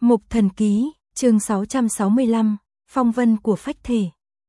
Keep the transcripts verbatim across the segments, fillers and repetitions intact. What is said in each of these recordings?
Mục Thần Ký, chương sáu trăm sáu mươi lăm, Phong vân của phách thể.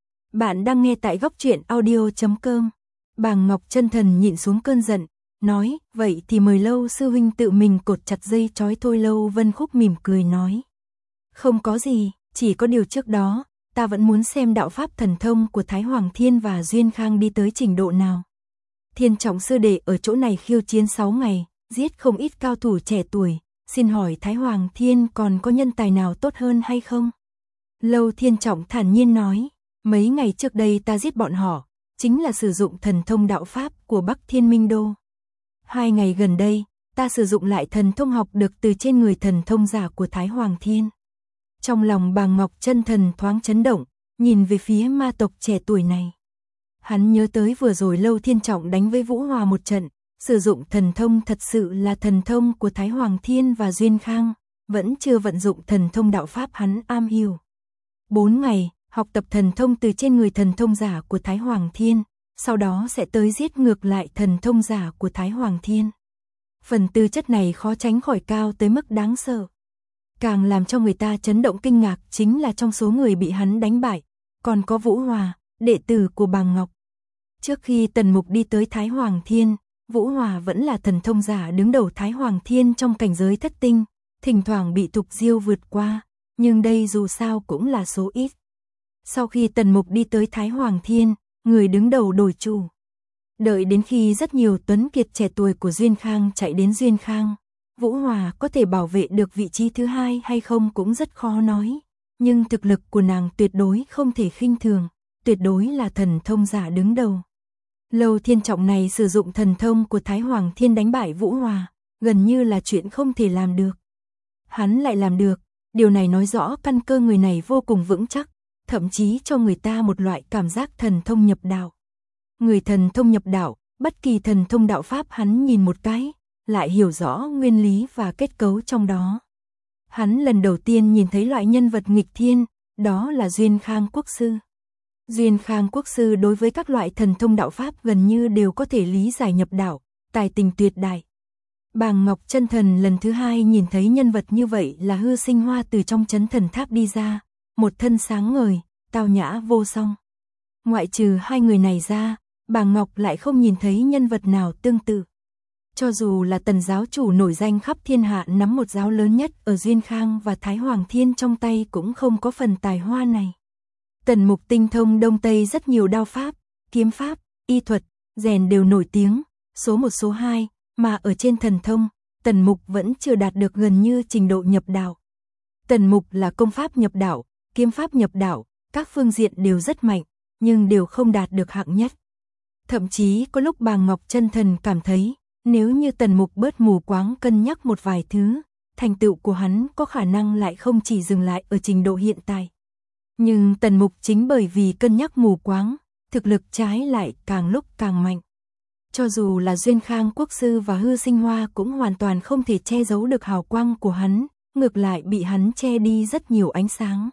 Bạn đang nghe tại góc truyện audio chấm com. Bàng Ngọc Chân Thần nhịn xuống cơn giận, nói, vậy thì mời Lâu sư huynh tự mình cột chặt dây trói thôi. Lâu Vân Khúc mỉm cười nói, không có gì, chỉ có điều trước đó, ta vẫn muốn xem đạo pháp thần thông của Thái Hoàng Thiên và Duyên Khang đi tới trình độ nào. Thiên Trọng sư đệ ở chỗ này khiêu chiến sáu ngày, giết không ít cao thủ trẻ tuổi, xin hỏi Thái Hoàng Thiên còn có nhân tài nào tốt hơn hay không? Lâu Thiên Trọng thản nhiên nói, mấy ngày trước đây ta giết bọn họ, chính là sử dụng thần thông đạo pháp của Bắc Thiên Minh Đô. Hai ngày gần đây, ta sử dụng lại thần thông học được từ trên người thần thông giả của Thái Hoàng Thiên. Trong lòng Bàng Ngọc Chân Thần thoáng chấn động, nhìn về phía ma tộc trẻ tuổi này. Hắn nhớ tới vừa rồi Lâu Thiên Trọng đánh với Vũ Hòa một trận, sử dụng thần thông thật sự là thần thông của Thái Hoàng Thiên và Duyên Khang, vẫn chưa vận dụng thần thông đạo pháp hắn am hiểu. Bốn ngày, học tập thần thông từ trên người thần thông giả của Thái Hoàng Thiên, sau đó sẽ tới giết ngược lại thần thông giả của Thái Hoàng Thiên. Phần tư chất này khó tránh khỏi cao tới mức đáng sợ. Càng làm cho người ta chấn động kinh ngạc chính là trong số người bị hắn đánh bại, còn có Vũ Hòa, đệ tử của Bàng Ngọc. Trước khi Tần Mục đi tới Thái Hoàng Thiên, Vũ Hòa vẫn là thần thông giả đứng đầu Thái Hoàng Thiên trong cảnh giới thất tinh, thỉnh thoảng bị Thục Diêu vượt qua, nhưng đây dù sao cũng là số ít. Sau khi Tần Mục đi tới Thái Hoàng Thiên, người đứng đầu đổi chủ. Đợi đến khi rất nhiều tuấn kiệt trẻ tuổi của Duyên Khang chạy đến Duyên Khang, Vũ Hòa có thể bảo vệ được vị trí thứ hai hay không cũng rất khó nói, nhưng thực lực của nàng tuyệt đối không thể khinh thường, tuyệt đối là thần thông giả đứng đầu. Lâu Thiên Trọng này sử dụng thần thông của Thái Hoàng Thiên đánh bại Vũ Hòa, gần như là chuyện không thể làm được. Hắn lại làm được, điều này nói rõ căn cơ người này vô cùng vững chắc, thậm chí cho người ta một loại cảm giác thần thông nhập đạo. Người thần thông nhập đạo, bất kỳ thần thông đạo pháp hắn nhìn một cái, lại hiểu rõ nguyên lý và kết cấu trong đó. Hắn lần đầu tiên nhìn thấy loại nhân vật nghịch thiên, đó là Duyên Khang Quốc Sư. Duyên Khang Quốc Sư đối với các loại thần thông đạo pháp gần như đều có thể lý giải nhập đạo, tài tình tuyệt đại. Bàng Ngọc Chân Thần lần thứ hai nhìn thấy nhân vật như vậy là Hư Sinh Hoa từ trong chấn thần tháp đi ra, một thân sáng ngời, tao nhã vô song. Ngoại trừ hai người này ra, Bàng Ngọc lại không nhìn thấy nhân vật nào tương tự. Cho dù là Tần giáo chủ nổi danh khắp thiên hạ nắm một giáo lớn nhất ở Duyên Khang và Thái Hoàng Thiên trong tay cũng không có phần tài hoa này. Tần Mục tinh thông Đông Tây rất nhiều đao pháp, kiếm pháp, y thuật, rèn đều nổi tiếng, số một số hai, mà ở trên thần thông, Tần Mục vẫn chưa đạt được gần như trình độ nhập đạo. Tần Mục là công pháp nhập đạo, kiếm pháp nhập đạo, các phương diện đều rất mạnh, nhưng đều không đạt được hạng nhất. Thậm chí có lúc Bàng Ngọc Chân Thần cảm thấy, nếu như Tần Mục bớt mù quáng cân nhắc một vài thứ, thành tựu của hắn có khả năng lại không chỉ dừng lại ở trình độ hiện tại. Nhưng Tần Mục chính bởi vì cân nhắc mù quáng, thực lực trái lại càng lúc càng mạnh. Cho dù là Duyên Khang Quốc Sư và Hư Sinh Hoa cũng hoàn toàn không thể che giấu được hào quang của hắn, ngược lại bị hắn che đi rất nhiều ánh sáng.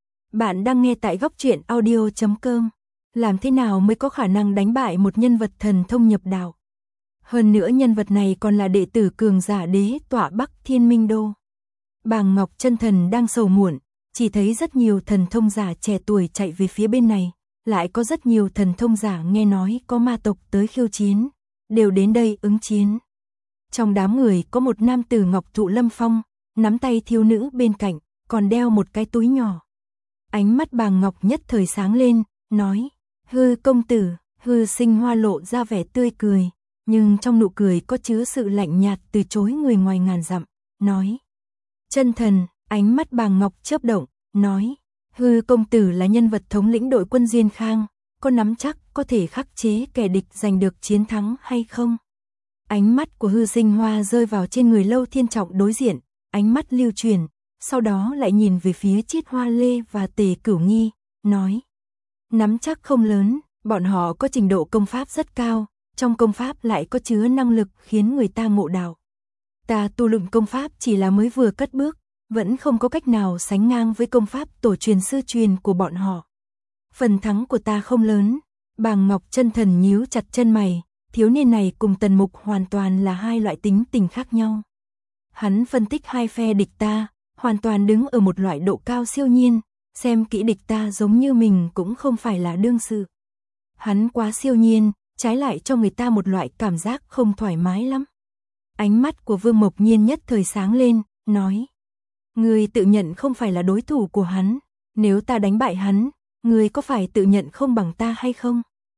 Bạn đang nghe tại góc truyện audio chấm com. Làm thế nào mới có khả năng đánh bại một nhân vật thần thông nhập đạo? Hơn nữa nhân vật này còn là đệ tử cường giả đế tọa Bắc Thiên Minh Đô. Bàng Ngọc Chân Thần đang sầu muộn, chỉ thấy rất nhiều thần thông giả trẻ tuổi chạy về phía bên này, lại có rất nhiều thần thông giả nghe nói có ma tộc tới khiêu chiến, đều đến đây ứng chiến. Trong đám người có một nam tử ngọc thụ lâm phong, nắm tay thiếu nữ bên cạnh, còn đeo một cái túi nhỏ. Ánh mắt Bàng Ngọc nhất thời sáng lên, nói, Hư công tử. Hư Sinh Hoa lộ ra vẻ tươi cười, nhưng trong nụ cười có chứa sự lạnh nhạt từ chối người ngoài ngàn dặm, nói, Chân Thần. Ánh mắt Bàng Ngọc chớp động, nói, Hư công tử là nhân vật thống lĩnh đội quân Duyên Khang, có nắm chắc có thể khắc chế kẻ địch giành được chiến thắng hay không? Ánh mắt của Hư Sinh Hoa rơi vào trên người Lâu Thiên Trọng đối diện, ánh mắt lưu truyền, sau đó lại nhìn về phía Chiết Hoa Lê và Tề Cửu Nghi, nói, nắm chắc không lớn, bọn họ có trình độ công pháp rất cao, trong công pháp lại có chứa năng lực khiến người ta ngộ đạo. Ta tu luyện công pháp chỉ là mới vừa cất bước, vẫn không có cách nào sánh ngang với công pháp tổ truyền sư truyền của bọn họ. Phần thắng của ta không lớn. Bàng Ngọc Chân Thần nhíu chặt chân mày, thiếu niên này cùng Tần Mục hoàn toàn là hai loại tính tình khác nhau. Hắn phân tích hai phe địch ta, hoàn toàn đứng ở một loại độ cao siêu nhiên, xem kỹ địch ta giống như mình cũng không phải là đương sự. Hắn quá siêu nhiên, trái lại cho người ta một loại cảm giác không thoải mái lắm. Ánh mắt của Vương Mộc Nhiên nhất thời sáng lên, nói. Ngươi tự nhận không phải là đối thủ của hắn, nếu ta đánh bại hắn, ngươi có phải tự nhận không bằng ta hay không?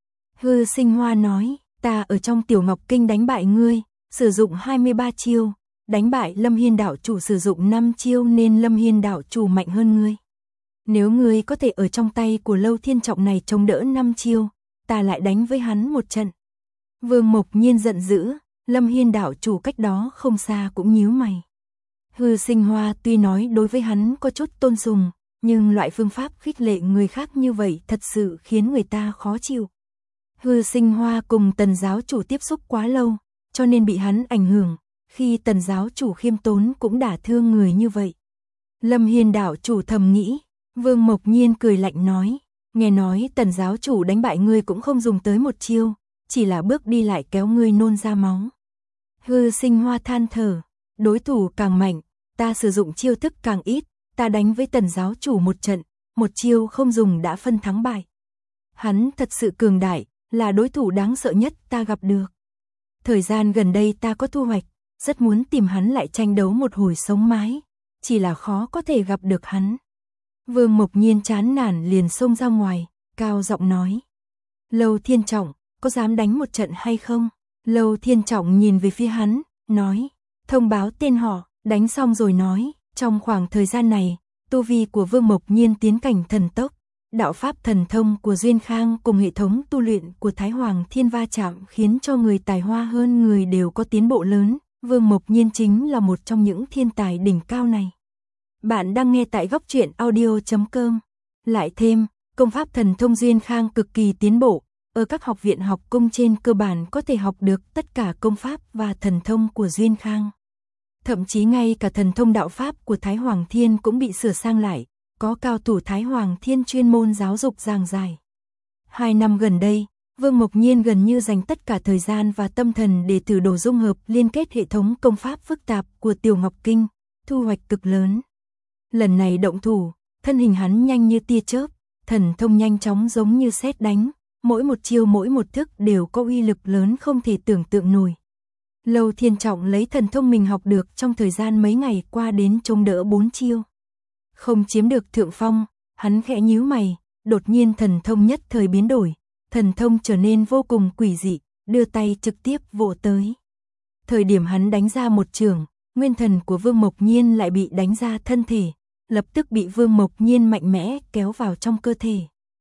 Hư Sinh Hoa nói, ta ở trong Tiểu Ngọc Kinh đánh bại ngươi, sử dụng hai mươi ba chiêu, đánh bại Lâm Hiên đạo chủ sử dụng năm chiêu nên Lâm Hiên đạo chủ mạnh hơn ngươi. Nếu ngươi có thể ở trong tay của Lâu Thiên Trọng này chống đỡ năm chiêu, ta lại đánh với hắn một trận. Vương Mộc Nhiên giận dữ, Lâm Hiên đạo chủ cách đó không xa cũng nhíu mày. Hư Sinh Hoa tuy nói đối với hắn có chút tôn sùng, nhưng loại phương pháp khích lệ người khác như vậy thật sự khiến người ta khó chịu. Hư Sinh Hoa cùng Tần giáo chủ tiếp xúc quá lâu, cho nên bị hắn ảnh hưởng, khi Tần giáo chủ khiêm tốn cũng đả thương người như vậy. Lâm Hiên đạo chủ thầm nghĩ, Vương Mộc Nhiên cười lạnh nói, nghe nói Tần giáo chủ đánh bại ngươi cũng không dùng tới một chiêu, chỉ là bước đi lại kéo ngươi nôn ra máu. Hư Sinh Hoa than thở, đối thủ càng mạnh, ta sử dụng chiêu thức càng ít, ta đánh với Tần giáo chủ một trận, một chiêu không dùng đã phân thắng bại. Hắn thật sự cường đại, là đối thủ đáng sợ nhất ta gặp được. Thời gian gần đây ta có thu hoạch, rất muốn tìm hắn lại tranh đấu một hồi sống mái, chỉ là khó có thể gặp được hắn. Vương Mộc Nhiên chán nản liền xông ra ngoài, cao giọng nói. Lâu Thiên Trọng, có dám đánh một trận hay không? Lâu Thiên Trọng nhìn về phía hắn, nói, thông báo tên họ, đánh xong rồi nói, trong khoảng thời gian này, tu vi của Vương Mộc Nhiên tiến cảnh thần tốc, đạo pháp thần thông của Duyên Khang cùng hệ thống tu luyện của Thái Hoàng Thiên va chạm khiến cho người tài hoa hơn người đều có tiến bộ lớn, Vương Mộc Nhiên chính là một trong những thiên tài đỉnh cao này. Bạn đang nghe tại góc truyện audio chấm com. Lại thêm, công pháp thần thông Duyên Khang cực kỳ tiến bộ, ở các học viện học cung trên cơ bản có thể học được tất cả công pháp và thần thông của Duyên Khang. Thậm chí ngay cả thần thông đạo pháp của Thái Hoàng Thiên cũng bị sửa sang lại, có cao thủ Thái Hoàng Thiên chuyên môn giáo dục giảng giải. Hai năm gần đây, Vương Mộc Nhiên gần như dành tất cả thời gian và tâm thần để thử đồ dung hợp liên kết hệ thống công pháp phức tạp của Tiểu Ngọc Kinh, thu hoạch cực lớn. Lần này động thủ, thân hình hắn nhanh như tia chớp, thần thông nhanh chóng giống như sét đánh, mỗi một chiêu mỗi một thức đều có uy lực lớn không thể tưởng tượng nổi. Lâu Thiên Trọng lấy thần thông mình học được trong thời gian mấy ngày qua đến chống đỡ bốn chiêu. Không chiếm được thượng phong, hắn khẽ nhíu mày, đột nhiên thần thông nhất thời biến đổi, thần thông trở nên vô cùng quỷ dị, đưa tay trực tiếp vỗ tới. Thời điểm hắn đánh ra một chưởng, nguyên thần của Vương Mộc Nhiên lại bị đánh ra thân thể, lập tức bị Vương Mộc Nhiên mạnh mẽ kéo vào trong cơ thể.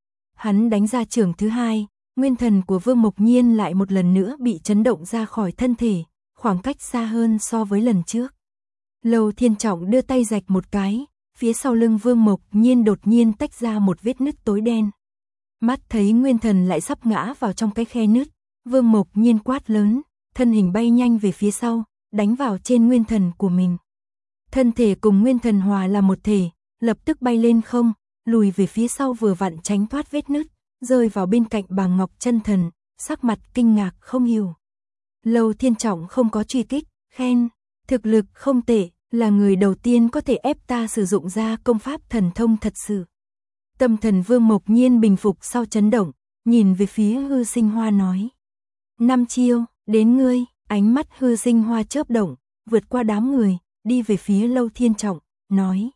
Hắn đánh ra chưởng thứ hai, nguyên thần của Vương Mộc Nhiên lại một lần nữa bị chấn động ra khỏi thân thể, khoảng cách xa hơn so với lần trước. Lâu Thiên Trọng đưa tay rạch một cái, phía sau lưng Vương Mộc Nhiên đột nhiên tách ra một vết nứt tối đen. Mắt thấy nguyên thần lại sắp ngã vào trong cái khe nứt, Vương Mộc Nhiên quát lớn, thân hình bay nhanh về phía sau, đánh vào trên nguyên thần của mình. Thân thể cùng nguyên thần hòa là một thể, lập tức bay lên không, lùi về phía sau vừa vặn tránh thoát vết nứt, rơi vào bên cạnh bà Ngọc Chân Thần, sắc mặt kinh ngạc không hiểu. Lâu Thiên Trọng không có truy kích, khen, thực lực không tệ, là người đầu tiên có thể ép ta sử dụng ra công pháp thần thông thật sự. Tâm thần Vương Mộc Nhiên bình phục sau chấn động, nhìn về phía Hư Sinh Hoa nói. Năm chiêu, đến ngươi, ánh mắt Hư Sinh Hoa chớp động, vượt qua đám người, đi về phía Lâu Thiên Trọng, nói.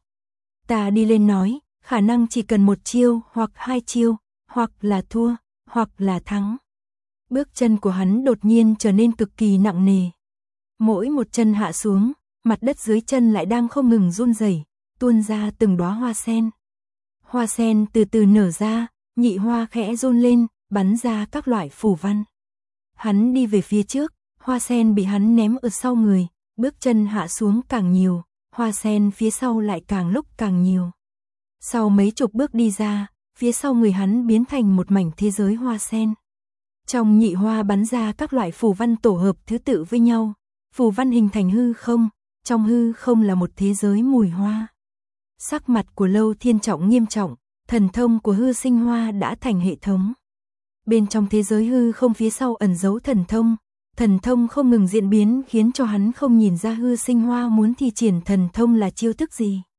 Ta đi lên nói, khả năng chỉ cần một chiêu hoặc hai chiêu, hoặc là thua, hoặc là thắng. Bước chân của hắn đột nhiên trở nên cực kỳ nặng nề. Mỗi một chân hạ xuống, mặt đất dưới chân lại đang không ngừng run rẩy, tuôn ra từng đóa hoa sen. Hoa sen từ từ nở ra, nhị hoa khẽ run lên, bắn ra các loại phù văn. Hắn đi về phía trước, hoa sen bị hắn ném ở sau người, bước chân hạ xuống càng nhiều, hoa sen phía sau lại càng lúc càng nhiều. Sau mấy chục bước đi ra, phía sau người hắn biến thành một mảnh thế giới hoa sen. Trong nhị hoa bắn ra các loại phù văn tổ hợp thứ tự với nhau, phù văn hình thành hư không, trong hư không là một thế giới mùi hoa. Sắc mặt của Lâu Thiên Trọng nghiêm trọng, thần thông của Hư Sinh Hoa đã thành hệ thống. Bên trong thế giới hư không phía sau ẩn giấu thần thông, thần thông không ngừng diễn biến khiến cho hắn không nhìn ra Hư Sinh Hoa muốn thi triển thần thông là chiêu thức gì.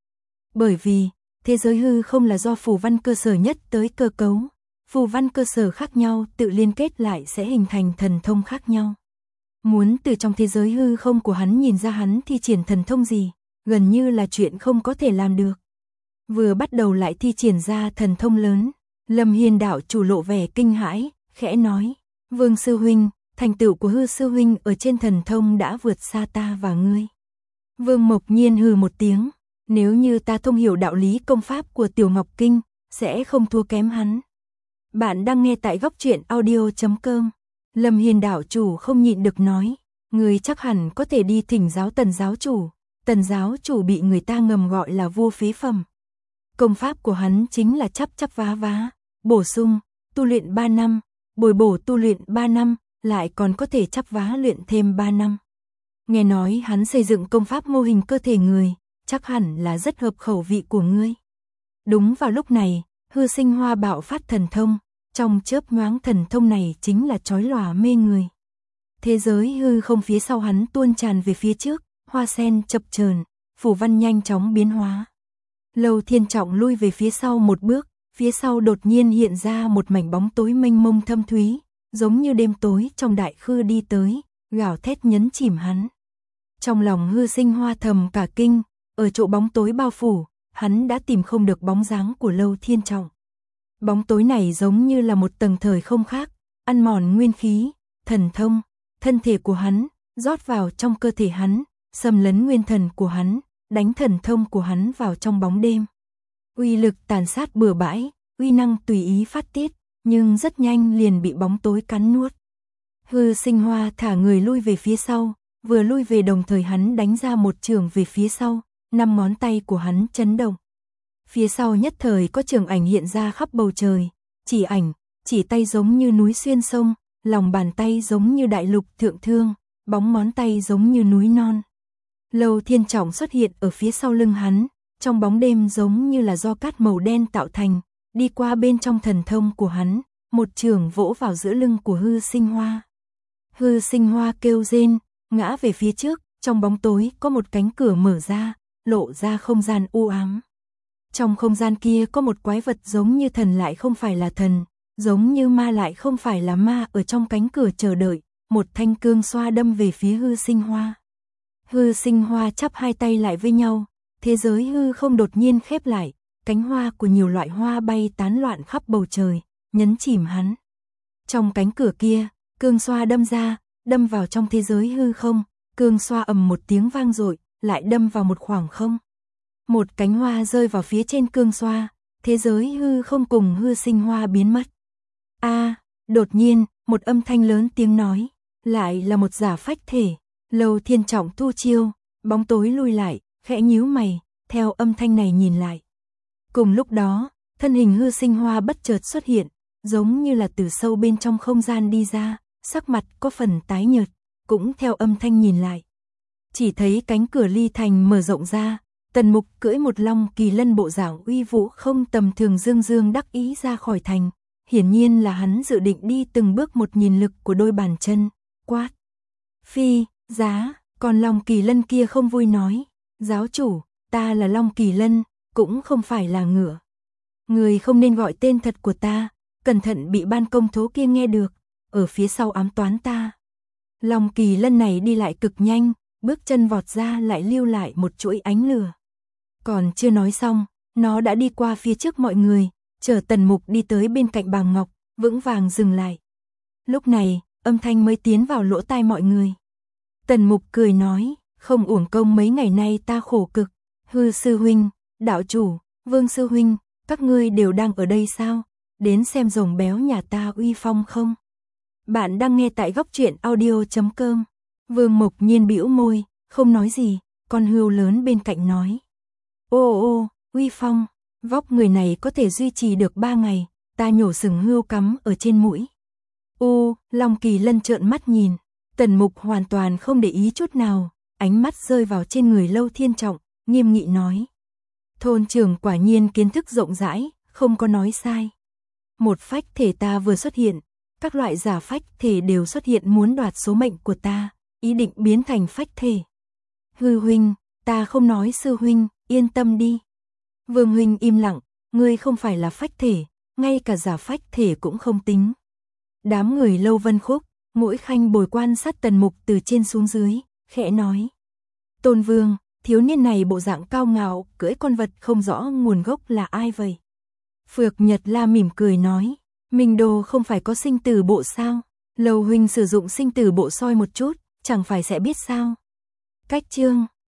Bởi vì, thế giới hư không là do phù văn cơ sở nhất tới cơ cấu. Phù văn cơ sở khác nhau tự liên kết lại sẽ hình thành thần thông khác nhau. Muốn từ trong thế giới hư không của hắn nhìn ra hắn thi triển thần thông gì, gần như là chuyện không có thể làm được. Vừa bắt đầu lại thi triển ra thần thông lớn, Lâm Hiên đạo chủ lộ vẻ kinh hãi, khẽ nói, Vương sư huynh, thành tựu của hư sư huynh ở trên thần thông đã vượt xa ta và ngươi. Vương Mộc Nhiên hừ một tiếng, nếu như ta thông hiểu đạo lý công pháp của Tiểu Ngọc Kinh, sẽ không thua kém hắn. Bạn đang nghe tại góc truyện audio chấm com. Lâm Hiên đạo chủ không nhịn được nói, người chắc hẳn có thể đi thỉnh giáo Tần giáo chủ. Tần giáo chủ bị người ta ngầm gọi là vua phế phẩm. Công pháp của hắn chính là chắp chắp vá vá, bổ sung, tu luyện ba năm, bồi bổ tu luyện ba năm, lại còn có thể chắp vá luyện thêm ba năm. Nghe nói hắn xây dựng công pháp mô hình cơ thể người, chắc hẳn là rất hợp khẩu vị của ngươi. Đúng vào lúc này, hư sinh hoa bạo phát thần thông, trong chớp nhoáng thần thông này chính là chói lòa mê người. Thế giới hư không phía sau hắn tuôn tràn về phía trước, hoa sen chập chờn, phù văn nhanh chóng biến hóa. Lâu Thiên Trọng lui về phía sau một bước, phía sau đột nhiên hiện ra một mảnh bóng tối mênh mông thâm thúy, giống như đêm tối trong đại khư đi tới, gào thét nhấn chìm hắn. Trong lòng hư sinh hoa thầm cả kinh, ở chỗ bóng tối bao phủ, hắn đã tìm không được bóng dáng của Lâu Thiên Trọng. Bóng tối này giống như là một tầng thời không khác, ăn mòn nguyên khí, thần thông, thân thể của hắn, rót vào trong cơ thể hắn, xâm lấn nguyên thần của hắn, đánh thần thông của hắn vào trong bóng đêm. Uy lực tàn sát bừa bãi, uy năng tùy ý phát tiết, nhưng rất nhanh liền bị bóng tối cắn nuốt. Hư sinh hoa thả người lui về phía sau, vừa lui về đồng thời hắn đánh ra một trường về phía sau, năm ngón tay của hắn chấn động. Phía sau nhất thời có trường ảnh hiện ra khắp bầu trời, chỉ ảnh, chỉ tay giống như núi xuyên sông, lòng bàn tay giống như đại lục thượng thương, bóng ngón tay giống như núi non. Lâu Thiên Trọng xuất hiện ở phía sau lưng hắn, trong bóng đêm giống như là do cát màu đen tạo thành, đi qua bên trong thần thông của hắn, một trường vỗ vào giữa lưng của hư sinh hoa. Hư sinh hoa kêu rên, ngã về phía trước, trong bóng tối có một cánh cửa mở ra, lộ ra không gian u ám. Trong không gian kia có một quái vật giống như thần lại không phải là thần, giống như ma lại không phải là ma ở trong cánh cửa chờ đợi, một thanh cương xoa đâm về phía hư sinh hoa. Hư sinh hoa chắp hai tay lại với nhau, thế giới hư không đột nhiên khép lại, cánh hoa của nhiều loại hoa bay tán loạn khắp bầu trời, nhấn chìm hắn. Trong cánh cửa kia, cương xoa đâm ra, đâm vào trong thế giới hư không, cương xoa ầm một tiếng vang dội, lại đâm vào một khoảng không. Một cánh hoa rơi vào phía trên cương xoa, thế giới hư không cùng hư sinh hoa biến mất. A, à, đột nhiên, một âm thanh lớn tiếng nói, lại là một giả phách thể. Lâu Thiên Trọng thu chiêu, bóng tối lui lại, khẽ nhíu mày, theo âm thanh này nhìn lại. Cùng lúc đó, thân hình hư sinh hoa bất chợt xuất hiện, giống như là từ sâu bên trong không gian đi ra, sắc mặt có phần tái nhợt, cũng theo âm thanh nhìn lại. Chỉ thấy cánh cửa ly thành mở rộng ra, Tần Mục cưỡi một long kỳ lân bộ dạng uy vũ không tầm thường dương dương đắc ý ra khỏi thành, hiển nhiên là hắn dự định đi từng bước một nhìn lực của đôi bàn chân, quát. Phi, giá, còn long kỳ lân kia không vui nói, giáo chủ, ta là long kỳ lân, cũng không phải là ngựa. Người không nên gọi tên thật của ta, cẩn thận bị ban công thố kia nghe được, ở phía sau ám toán ta. Long kỳ lân này đi lại cực nhanh, bước chân vọt ra lại lưu lại một chuỗi ánh lửa. Còn chưa nói xong, nó đã đi qua phía trước mọi người, chở Tần Mục đi tới bên cạnh Bàng Ngọc, vững vàng dừng lại. Lúc này, âm thanh mới tiến vào lỗ tai mọi người. Tần Mục cười nói, không uổng công mấy ngày nay ta khổ cực, hư sư huynh, đạo chủ, vương sư huynh, các ngươi đều đang ở đây sao, đến xem rồng béo nhà ta uy phong không? Bạn đang nghe tại góc truyện audio chấm com. Vương Mộc Nhiên bĩu môi, không nói gì, con hươu lớn bên cạnh nói. Ô ô, uy phong, vóc người này có thể duy trì được ba ngày, ta nhổ sừng hươu cắm ở trên mũi. U, Long Kỳ Lân trợn mắt nhìn, Tần Mục hoàn toàn không để ý chút nào, ánh mắt rơi vào trên người Lâu Thiên Trọng, nghiêm nghị nói. Thôn trưởng quả nhiên kiến thức rộng rãi, không có nói sai. Một phách thể ta vừa xuất hiện, các loại giả phách thể đều xuất hiện muốn đoạt số mệnh của ta, ý định biến thành phách thể. Hư huynh, ta không nói sư huynh, yên tâm đi. Vương huynh im lặng, ngươi không phải là phách thể, ngay cả giả phách thể cũng không tính. Đám người Lâu Vân Khúc, Mỗi Khanh bồi quan sát Tần Mục từ trên xuống dưới, khẽ nói. Tôn Vương, thiếu niên này bộ dạng cao ngạo, cưỡi con vật không rõ nguồn gốc là ai vậy? Phược Nhật La mỉm cười nói, Minh Đô không phải có sinh tử bộ sao? Lâu huynh sử dụng sinh tử bộ soi một chút, chẳng phải sẽ biết sao? Cách chương